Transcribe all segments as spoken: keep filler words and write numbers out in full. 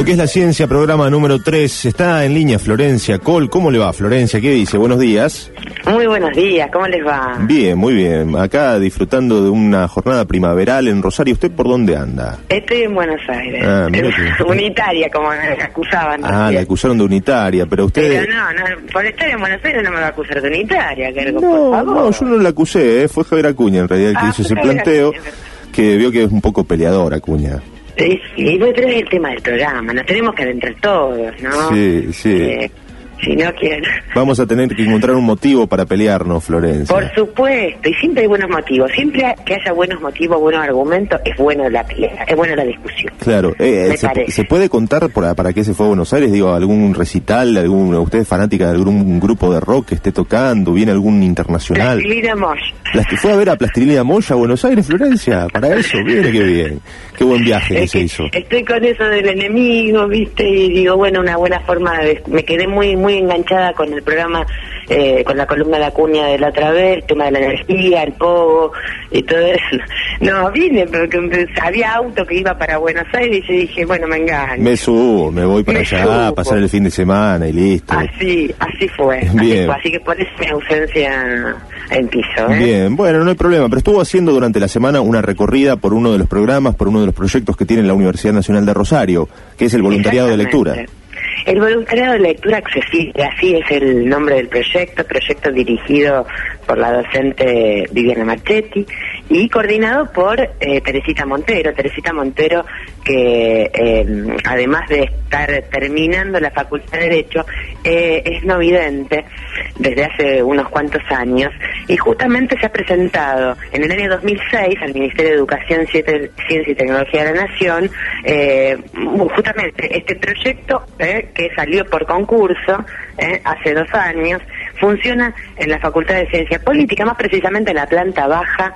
Lo que es la ciencia, programa número tres. Está en línea Florencia Col. ¿Cómo le va, Florencia? ¿Qué dice? Buenos días. Muy buenos días, ¿cómo les va? Bien, muy bien. Acá disfrutando de una jornada primaveral en Rosario. ¿Usted por dónde anda? Estoy en Buenos Aires. Ah, mira que... Unitaria, como me acusaban. Ah, la acusaron de unitaria, pero usted... Pero no, no, por estar en Buenos Aires no me va a acusar de unitaria, que no, por favor. No, yo no la acusé, ¿eh? Fue Javier Acuña en realidad el que ah, hizo ese planteo, que vio que es un poco peleador Acuña. Sí, sí, pero es el tema del programa, nos tenemos que adentrar todos, ¿no? Sí, sí. Eh, si no quieren... Vamos a tener que encontrar un motivo para pelearnos, Florencia. Por supuesto, y siempre hay buenos motivos. Siempre que haya buenos motivos, buenos argumentos, es bueno la pelea, es buena la discusión. Claro, eh, se, ¿se puede contar por, para qué se fue a Buenos Aires? Digo, algún recital, algún, usted es fanática de algún grupo de rock que esté tocando, viene algún internacional. Plastilina Mosh. Plasti ¿Fue a ver a Plastilina Mosh a Buenos Aires, Florencia? Para eso, viene qué bien. Qué buen viaje que se hizo. Estoy con eso del enemigo, ¿viste? Y digo, bueno, una buena forma de... Me quedé muy muy enganchada con el programa, eh, con la columna de Acuña de la otra vez, el tema de la energía, el pogo y todo eso. No, vine porque había auto que iba para Buenos Aires y yo dije, bueno, me engaño. Me subo, me voy para me allá, subo. a pasar el fin de semana y listo. Así, así fue. Bien. Así fue. Así que por eso mi ausencia en piso, ¿eh? Bien, bueno, no hay problema, pero estuvo haciendo durante la semana una recorrida por uno de los programas, por uno de los proyectos que tiene la Universidad Nacional de Rosario, que es el voluntariado de lectura. El voluntariado de lectura accesible, así es el nombre del proyecto, proyecto dirigido por la docente Viviana Marchetti y coordinado por eh, Teresita Montero. Teresita Montero que eh, además de estar terminando la Facultad de Derecho, eh, es no vidente desde hace unos cuantos años y justamente se ha presentado en el año dos mil seis al Ministerio de Educación, Ciencia y Tecnología de la Nación, eh, justamente este proyecto eh, que salió por concurso eh, hace dos años, funciona en la Facultad de Ciencia Política, más precisamente en la planta baja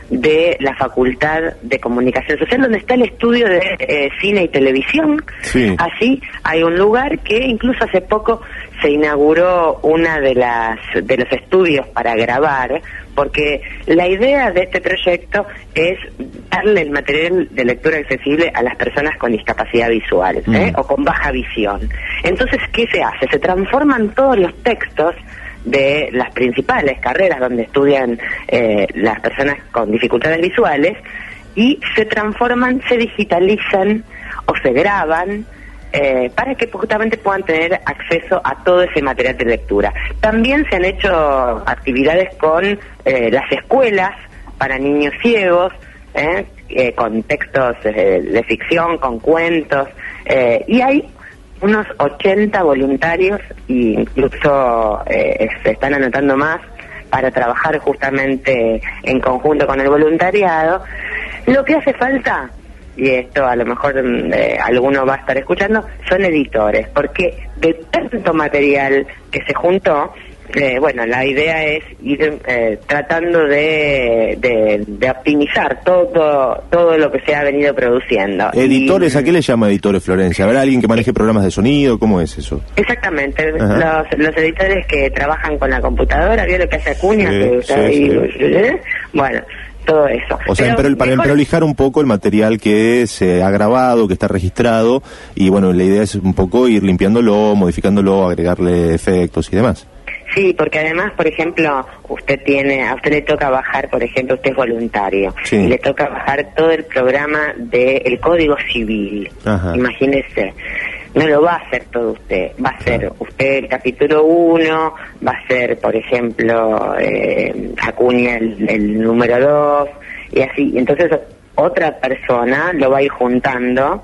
de la Facultad de Comunicación Social, donde está el estudio de eh, cine y televisión. Sí. Así hay un lugar que incluso hace poco se inauguró una de las de los estudios para grabar, porque la idea de este proyecto es darle el material de lectura accesible a las personas con discapacidad visual, ¿eh? mm. o con baja visión. Entonces, ¿qué se hace? Se transforman todos los textos de las principales carreras donde estudian eh, las personas con dificultades visuales y se transforman, se digitalizan o se graban eh, para que justamente puedan tener acceso a todo ese material de lectura. También se han hecho actividades con eh, las escuelas para niños ciegos, eh, eh, con textos eh, de ficción, con cuentos, eh, y hay unos ochenta voluntarios e incluso eh, se están anotando más para trabajar justamente en conjunto con el voluntariado. Lo que hace falta, y esto a lo mejor eh, alguno va a estar escuchando, son editores, porque de tanto material que se juntó, Eh, bueno, la idea es ir eh, tratando de, de, de optimizar todo todo lo que se ha venido produciendo. ¿Editores? Y, ¿a qué le llama editores, Florencia? ¿Habrá alguien que maneje programas de sonido? ¿Cómo es eso? Exactamente, los, los editores que trabajan con la computadora, ¿vio lo que hace Acuña? Sí, que, sí, ahí, sí. ¿eh? Bueno, todo eso. O sea, Pero pero para mejor... prolijar un poco el material que se ha grabado, que está registrado, y bueno, la idea es un poco ir limpiándolo, modificándolo, agregarle efectos y demás. Sí, porque además, por ejemplo, usted tiene, a usted le toca bajar, por ejemplo, usted es voluntario, sí. y le toca bajar todo el programa del Código Civil. Ajá. Imagínese, no lo va a hacer todo usted, va a ser usted el capítulo uno, va a ser, por ejemplo, eh, Acuña el, el número dos, y así. Entonces, otra persona lo va a ir juntando,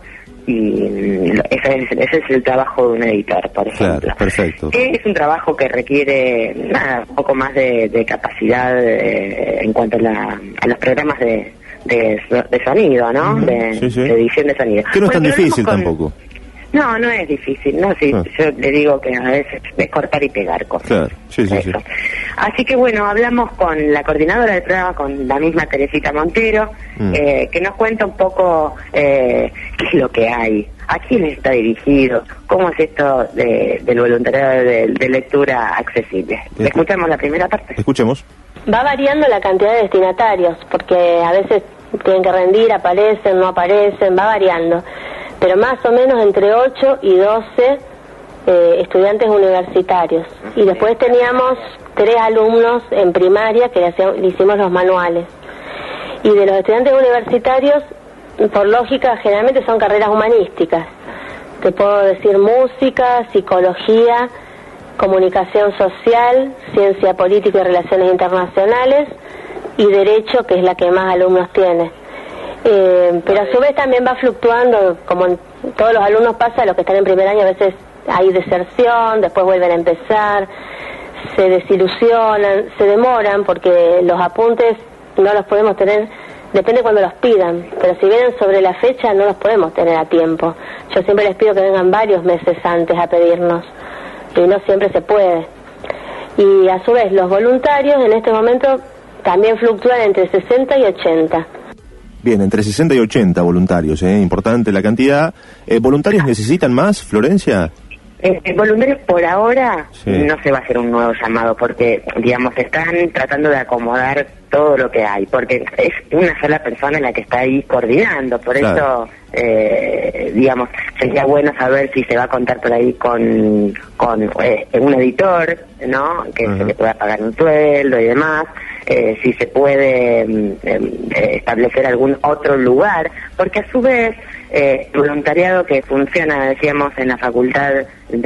y ese es, ese es el trabajo de un editor, por ejemplo. Claro, perfecto. Es un trabajo que requiere nada, un poco más de, de capacidad eh, en cuanto a, la, a los programas de, de, de sonido, ¿no? Uh-huh. de, sí, sí. de edición de sonido. Que no es bueno, tan difícil con... tampoco. No, no es difícil, no, sí, ah. yo le digo que a veces es cortar y pegar cosas. Claro, sí, sí, sí. Así que bueno, hablamos con la coordinadora del programa, con la misma Teresita Montero, mm. eh, que nos cuenta un poco eh, qué es lo que hay, a quién está dirigido, cómo es esto de, del voluntariado de, de lectura accesible. Escu ¿Escuchamos la primera parte? Escuchemos. Va variando la cantidad de destinatarios, porque a veces tienen que rendir, aparecen, no aparecen, va variando. pero más o menos entre ocho y doce eh, estudiantes universitarios. Y después teníamos tres alumnos en primaria que le, hacíamos, le hicimos los manuales. Y de los estudiantes universitarios, por lógica, generalmente son carreras humanísticas. Te puedo decir música, psicología, comunicación social, ciencia política y relaciones internacionales, y derecho, que es la que más alumnos tiene. Eh, pero a su vez también va fluctuando, como en todos los alumnos pasa, los que están en primer año a veces hay deserción, después vuelven a empezar, se desilusionan, se demoran, porque los apuntes no los podemos tener, depende cuando los pidan, pero si vienen sobre la fecha no los podemos tener a tiempo. Yo siempre les pido que vengan varios meses antes a pedirnos, y no siempre se puede. Y a su vez los voluntarios en este momento también fluctúan entre sesenta y ochenta. Bien, entre sesenta y ochenta voluntarios, ¿eh? Importante la cantidad. Eh, ¿Voluntarios necesitan más, Florencia? Eh, voluntarios por ahora sí. No se va a hacer un nuevo llamado porque, digamos, están tratando de acomodar todo lo que hay, porque es una sola persona la que está ahí coordinando, por claro. eso, eh, digamos, sería bueno saber si se va a contar por ahí con, con eh, un editor, ¿no? Que uh-huh. se le pueda pagar un sueldo y demás. Eh, si se puede eh, establecer algún otro lugar, porque a su vez eh, el voluntariado que funciona, decíamos, en la Facultad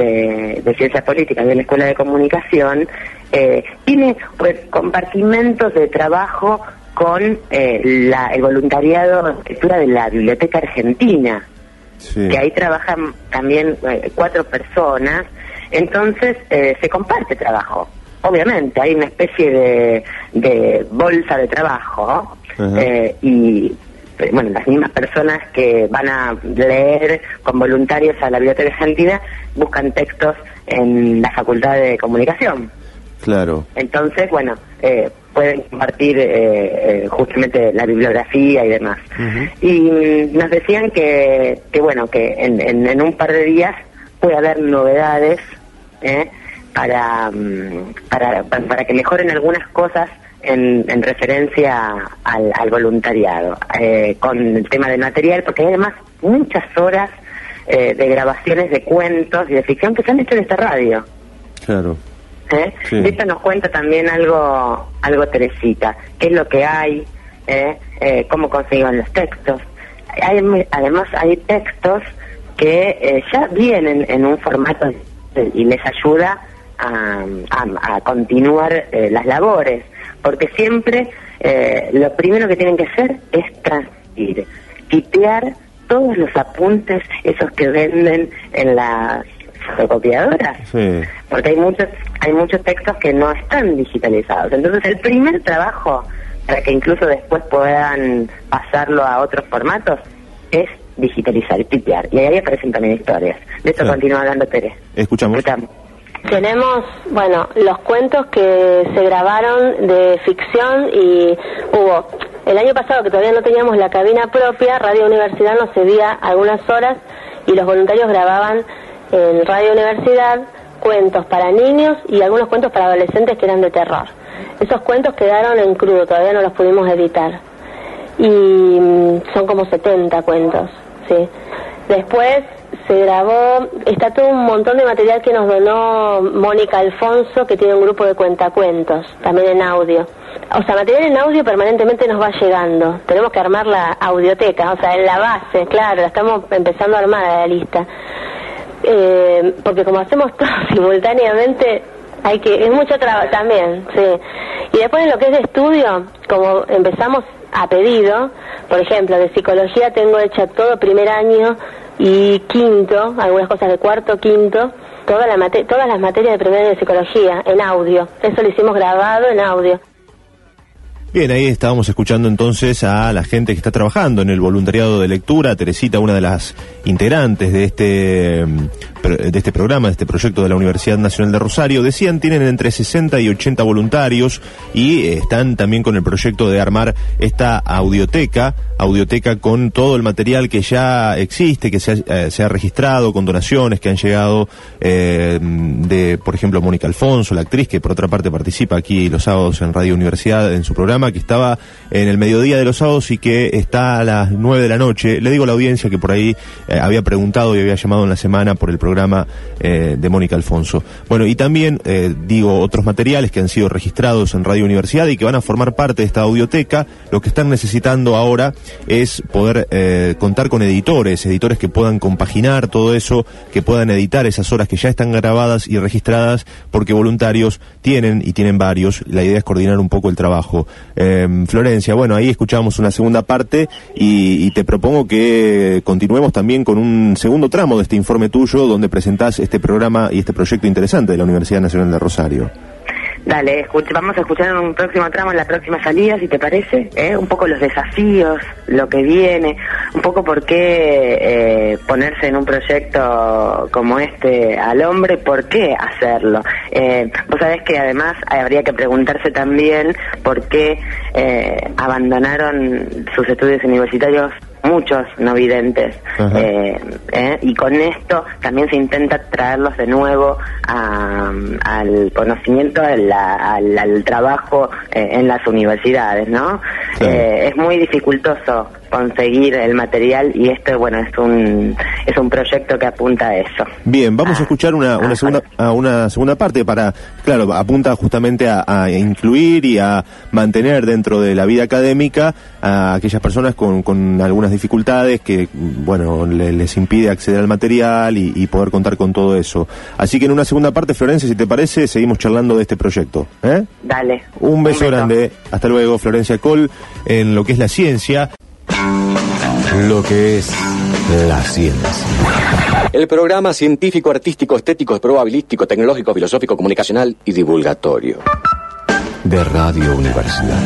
de, de Ciencias Políticas de la Escuela de Comunicación, eh, tiene pues, compartimentos de trabajo con eh, la, el voluntariado de escritura de la Biblioteca Argentina, sí. que ahí trabajan también eh, cuatro personas, entonces eh, se comparte trabajo. Obviamente, hay una especie de, de bolsa de trabajo, uh-huh. eh, y bueno, las mismas personas que van a leer con voluntarios a la Biblioteca Argentina buscan textos en la Facultad de Comunicación. Claro. Entonces, bueno, eh, pueden compartir eh, eh, justamente la bibliografía y demás. Uh-huh. Y nos decían que, que bueno, que en, en, en un par de días puede haber novedades, ¿eh? Para, para para que mejoren algunas cosas en, en referencia al, al voluntariado, eh, con el tema del material, porque hay además muchas horas eh, de grabaciones de cuentos y de ficción que se han hecho en esta radio. Claro. ¿Eh? Sí. De esto nos cuenta también algo algo Teresita, qué es lo que hay, eh, eh, cómo conseguimos los textos. Hay, además hay textos que eh, ya vienen en un formato y les ayuda A, a, a continuar eh, las labores, porque siempre eh, lo primero que tienen que hacer es transcribir, tipear todos los apuntes, esos que venden en las fotocopiadoras, sí. porque hay muchos hay muchos textos que no están digitalizados. Entonces el primer trabajo, para que incluso después puedan pasarlo a otros formatos, es digitalizar, tipear, y ahí aparecen también historias. De eso sí. continúa hablando Tere. Escuchamos. Escuchamos. Tenemos, bueno, los cuentos que se grabaron de ficción, y hubo, el año pasado que todavía no teníamos la cabina propia, Radio Universidad nos cedía algunas horas y los voluntarios grababan en Radio Universidad cuentos para niños y algunos cuentos para adolescentes que eran de terror. Esos cuentos quedaron en crudo, todavía no los pudimos editar. Y son como setenta cuentos, ¿sí? Después se grabó, está todo un montón de material que nos donó Mónica Alfonso, que tiene un grupo de cuentacuentos, también en audio. O sea, material en audio permanentemente nos va llegando. Tenemos que armar la audioteca, o sea, en la base, claro, la estamos empezando a armar a la lista. Eh, porque como hacemos todo simultáneamente, hay que, es mucho trabajo también, sí. Y después en lo que es de estudio, como empezamos a pedido, por ejemplo, de psicología tengo hecha todo primer año y quinto, algunas cosas de cuarto, quinto, toda la mate- todas las materias de primer año de psicología en audio. Eso lo hicimos grabado en audio. Bien, ahí estábamos escuchando entonces a la gente que está trabajando en el voluntariado de lectura. Teresita, una de las integrantes de este de este programa, de este proyecto de la Universidad Nacional de Rosario. Decían, tienen entre sesenta y ochenta voluntarios y eh, están también con el proyecto de armar esta audioteca, audioteca con todo el material que ya existe, que se ha, eh, se ha registrado, con donaciones que han llegado eh, de, por ejemplo, Mónica Alfonso, la actriz que por otra parte participa aquí los sábados en Radio Universidad en su programa, que estaba en el mediodía de los sábados y que está a las nueve de la noche. Le digo a la audiencia que por ahí eh, había preguntado y había llamado en la semana por el programa eh, de Mónica Alfonso. Bueno, y también eh, digo otros materiales que han sido registrados en Radio Universidad y que van a formar parte de esta audioteca. Lo que están necesitando ahora es poder eh, contar con editores, editores que puedan compaginar todo eso, que puedan editar esas horas que ya están grabadas y registradas, porque voluntarios tienen y tienen varios. La idea es coordinar un poco el trabajo. Eh, Florencia, bueno, ahí escuchamos una segunda parte y, y te propongo que continuemos también con un segundo tramo de este informe tuyo, donde presentás este programa y este proyecto interesante de la Universidad Nacional de Rosario. Dale, escuch- vamos a escuchar en un próximo tramo, en la próxima salida, si te parece, ¿eh? Un poco los desafíos, lo que viene, un poco por qué eh, ponerse en un proyecto como este al hombre, por qué hacerlo. Eh, vos sabés que además habría que preguntarse también por qué eh, abandonaron sus estudios universitarios muchos no videntes, eh, eh, y con esto también se intenta traerlos de nuevo a, al conocimiento, a la, al, al trabajo eh, en las universidades, ¿no? Sí. Eh, es muy dificultoso conseguir el material y esto, bueno, es un es un proyecto que apunta a eso. Bien, vamos ah, a escuchar una, una ah, segunda a una segunda parte para, claro, apunta justamente a, a incluir y a mantener dentro de la vida académica a aquellas personas con, con algunas dificultades que, bueno, le, les impide acceder al material y, y poder contar con todo eso. Así que en una segunda parte, Florencia, si te parece, seguimos charlando de este proyecto. ¿Eh? Dale. Un beso, un beso grande. Hasta luego, Florencia Coll, en lo que es la ciencia. Lo que es la ciencia. El programa científico, artístico, estético, probabilístico, tecnológico, filosófico, comunicacional y divulgatorio de Radio Universidad.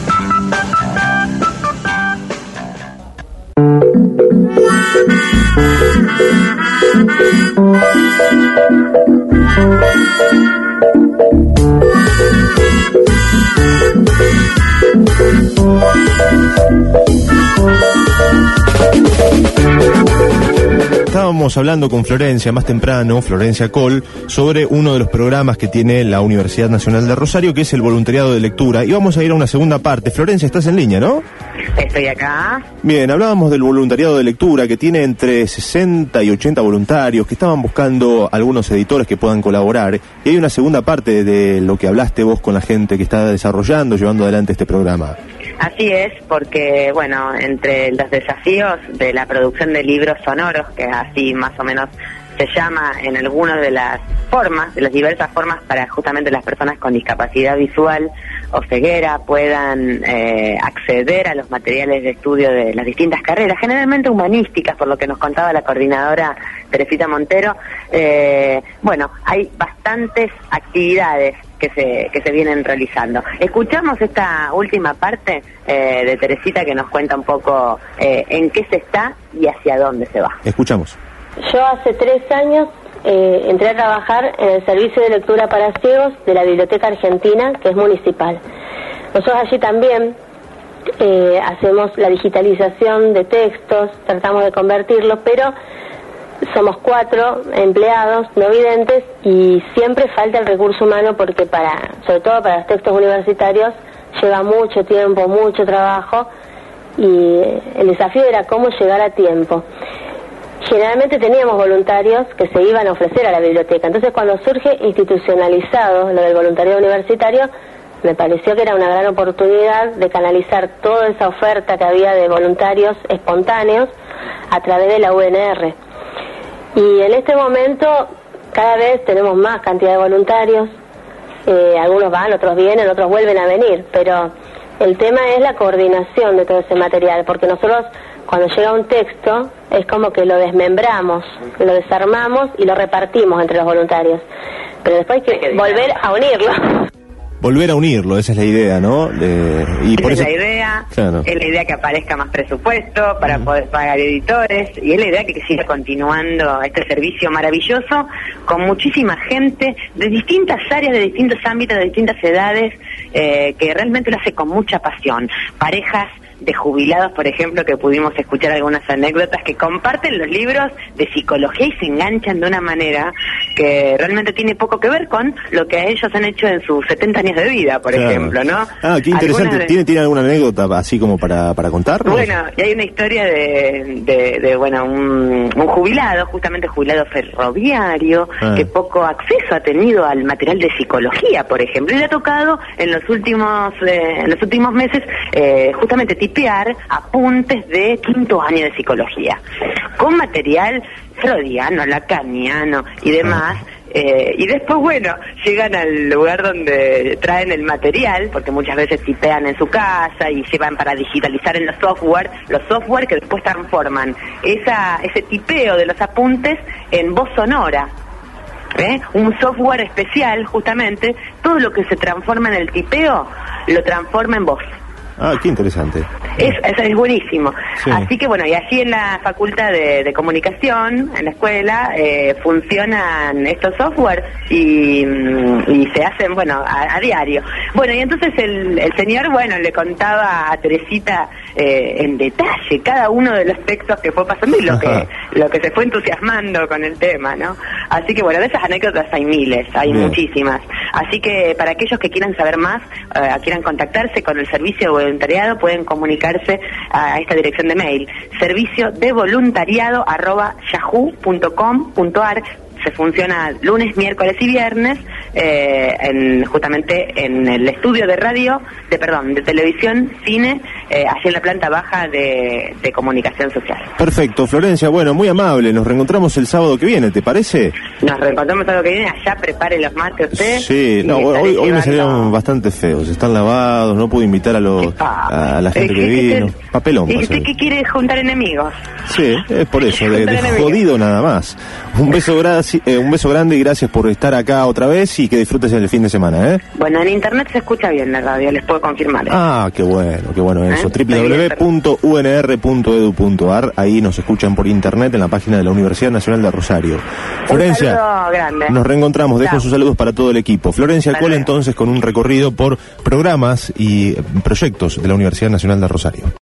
Estábamos hablando con Florencia más temprano, Florencia Coll, sobre uno de los programas que tiene la Universidad Nacional de Rosario, que es el voluntariado de lectura. Y vamos a ir a una segunda parte. Florencia, estás en línea, ¿no? Estoy acá. Bien, hablábamos del voluntariado de lectura, que tiene entre sesenta y ochenta voluntarios, que estaban buscando algunos editores que puedan colaborar. Y hay una segunda parte de lo que hablaste vos con la gente que está desarrollando, llevando adelante este programa. Así es, porque, bueno, entre los desafíos de la producción de libros sonoros, que así más o menos se llama en algunas de las formas, de las diversas formas para justamente las personas con discapacidad visual o ceguera puedan eh, acceder a los materiales de estudio de las distintas carreras, generalmente humanísticas, por lo que nos contaba la coordinadora Teresita Montero. Eh, bueno, hay bastantes actividades que se que se vienen realizando. Escuchamos esta última parte eh, de Teresita, que nos cuenta un poco eh, en qué se está y hacia dónde se va. Escuchamos. Yo hace tres años eh, entré a trabajar en el servicio de lectura para ciegos de la Biblioteca Argentina, que es municipal. Nosotros allí también eh, hacemos la digitalización de textos, tratamos de convertirlos, pero somos cuatro empleados no videntes y siempre falta el recurso humano, porque para, sobre todo para los textos universitarios, lleva mucho tiempo, mucho trabajo, y el desafío era cómo llegar a tiempo. Generalmente teníamos voluntarios que se iban a ofrecer a la biblioteca, entonces cuando surge institucionalizado lo del voluntariado universitario, me pareció que era una gran oportunidad de canalizar toda esa oferta que había de voluntarios espontáneos a través de la U N R. Y en este momento cada vez tenemos más cantidad de voluntarios, eh, algunos van, otros vienen, otros vuelven a venir, pero el tema es la coordinación de todo ese material, porque nosotros cuando llega un texto es como que lo desmembramos, lo desarmamos y lo repartimos entre los voluntarios, pero después hay que volver a unirlo. volver a unirlo, esa es la idea, ¿no? De, y esa por es eso, la idea, claro. Es la idea que aparezca más presupuesto para uh-huh. poder pagar editores, y es la idea que, que siga continuando este servicio maravilloso con muchísima gente de distintas áreas, de distintos ámbitos, de distintas edades, eh, que realmente lo hace con mucha pasión. Parejas de jubilados, por ejemplo, que pudimos escuchar algunas anécdotas, que comparten los libros de psicología y se enganchan de una manera que realmente tiene poco que ver con lo que ellos han hecho en sus setenta años de vida, por claro. ejemplo, ¿no? Ah, qué interesante. De... ¿Tiene, ¿Tiene alguna anécdota así como para, para contarnos? Bueno, y hay una historia de, de, de bueno, un, un jubilado, justamente jubilado ferroviario, ah. que poco acceso ha tenido al material de psicología, por ejemplo, y le ha tocado en los últimos, eh, en los últimos meses, eh, justamente tipear apuntes de quinto año de psicología, con material freudiano, lacaniano y demás, eh, y después, bueno, llegan al lugar donde traen el material, porque muchas veces tipean en su casa y llevan para digitalizar en los software, los software que después transforman esa ese tipeo de los apuntes en voz sonora. ¿Eh? Un software especial, justamente, todo lo que se transforma en el tipeo, lo transforma en voz. Ah, qué interesante. Es, es, es buenísimo. Sí. Así que bueno, y allí en la Facultad de, de Comunicación, en la escuela, eh, funcionan estos software y, y se hacen, bueno, a, a diario. Bueno, y entonces el, el señor, bueno, le contaba a Teresita eh, en detalle cada uno de los textos que fue pasando y lo que, lo que se fue entusiasmando con el tema, ¿no? Así que bueno, de esas anécdotas hay miles, hay Bien. muchísimas. Así que para aquellos que quieran saber más, eh, quieran contactarse con el servicio de voluntariado, pueden comunicarse a esta dirección de mail, servicio de voluntariado arroba yahoo punto com punto ar. Se funciona lunes, miércoles y viernes, eh, en, justamente en el estudio de radio, de perdón, de televisión, cine, eh, allí en la planta baja de, de comunicación social. Perfecto, Florencia, bueno, muy amable, nos reencontramos el sábado que viene, ¿te parece? Nos reencontramos el sábado que viene, allá prepare los mates usted. Sí, no, hoy, hoy me salieron bastante feos, están lavados, no pude invitar a, los, a la gente que vino, te, papelón. ¿Y usted qué quiere, juntar enemigos? Sí, es por eso, de, de jodido nada más. Un beso grande. Eh, un beso grande y gracias por estar acá otra vez y que disfrutes el fin de semana, ¿eh? Bueno, en internet se escucha bien la radio, les puedo confirmar. ¿eh? Ah, qué bueno, qué bueno eso. ¿Eh? doble u doble u doble u punto u n r punto e d u punto a r, ahí nos escuchan por internet en la página de la Universidad Nacional de Rosario. Florencia, un saludo grande. Nos reencontramos, dejo Chao. sus saludos para todo el equipo. Florencia Cole, entonces, con un recorrido por programas y proyectos de la Universidad Nacional de Rosario.